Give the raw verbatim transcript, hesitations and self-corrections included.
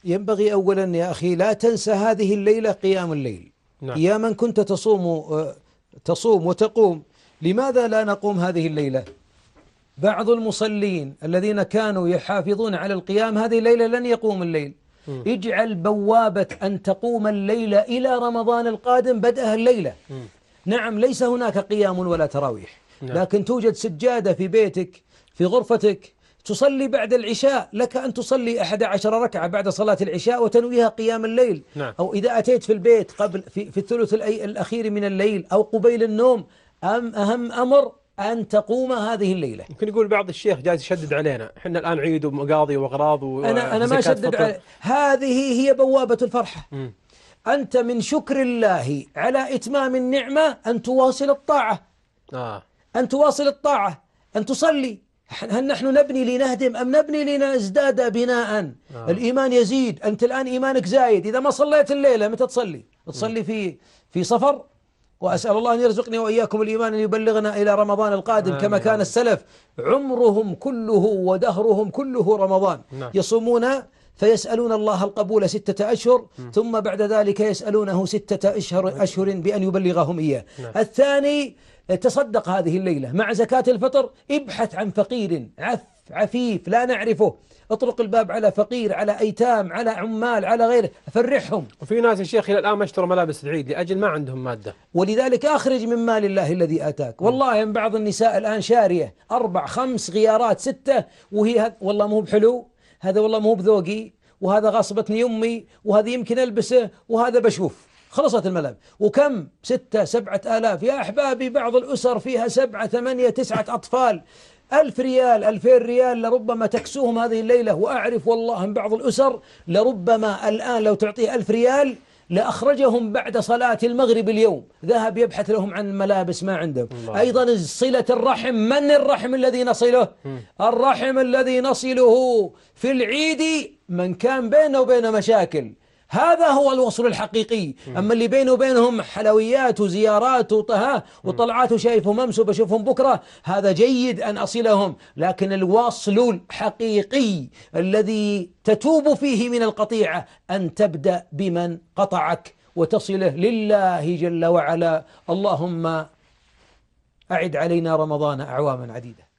ينبغي أولا يا أخي لا تنسى هذه الليلة قيام الليل. نعم. يا من كنت تصوم تصوم وتقوم، لماذا لا نقوم هذه الليلة؟ بعض المصلين الذين كانوا يحافظون على القيام هذه الليلة لن يقوم الليل. م. اجعل بوابة أن تقوم الليلة إلى رمضان القادم بدأها الليلة. م. نعم، ليس هناك قيام ولا تراويح. نعم. لكن توجد سجادة في بيتك في غرفتك تصلي بعد العشاء، لك أن تصلي أحد عشر ركعة بعد صلاة العشاء وتنويها قيام الليل. نعم. أو إذا أتيت في البيت قبل في, في الثلث الأخير من الليل أو قبيل النوم. أم أهم أمر أن تقوم هذه الليلة. يمكن يقول بعض الشيخ جالس يشدد علينا، احنا الآن عيد ومقاضي وأغراض وزكاة أنا أنا ما شدد علي. هذه هي بوابة الفرحة. م. أنت من شكر الله على إتمام النعمة أن تواصل الطاعة. آه. أن تواصل الطاعة، أن تصلي. هل نحن نبني لنهدم أم نبني لنزداد بناء؟ آه. الإيمان يزيد، أنت الآن إيمانك زايد. إذا ما صليت الليلة متى تصلي؟ تصلي في في صفر. وأسأل الله أن يرزقني وإياكم الإيمان أن يبلغنا إلى رمضان القادم. آه. كما كان السلف عمرهم كله ودهرهم كله رمضان. نعم. يصومون فيسألون الله القبول ستة أشهر. م. ثم بعد ذلك يسألونه ستة أشهر أشهر بأن يبلغهم إياه. نعم. الثاني تصدق هذه الليلة مع زكاة الفطر. ابحث عن فقير عف عفيف لا نعرفه، اطرق الباب على فقير، على أيتام، على عمال، على غيره، فرحهم. وفي ناس يا شيخ إلى الآن ما اشتروا ملابس العيد لأجل ما عندهم مادة. ولذلك أخرج من مال الله الذي آتاك. والله إن بعض النساء الآن شارية أربع خمس غيارات ستة، وهي والله مو بحلو، هذا والله مو بذوقي، وهذا غصبتني أمي، وهذا يمكن ألبسه، وهذا بشوف. خلصت الملابس. وكم ستة سبعة آلاف يا أحبابي. بعض الأسر فيها سبعة ثمانية تسعة أطفال. ألف ريال ألفين ريال لربما تكسوهم هذه الليلة. وأعرف والله من بعض الأسر لربما الآن لو تعطيه ألف ريال لأخرجهم بعد صلاة المغرب اليوم، ذهب يبحث لهم عن ملابس ما عندهم. أيضا صلة الرحم. من الرحم الذي نصله؟ الرحم الذي نصله في العيد من كان بينه وبين مشاكل، هذا هو الوصل الحقيقي. أما اللي بينه وبينهم حلويات وزيارات وطهاه وطلعات وشايفهم أمس وبشوفهم بكرة، هذا جيد أن أصلهم. لكن الوصل الحقيقي الذي تتوب فيه من القطيعة أن تبدأ بمن قطعك وتصله لله جل وعلا. اللهم أعد علينا رمضان أعواما عديدة.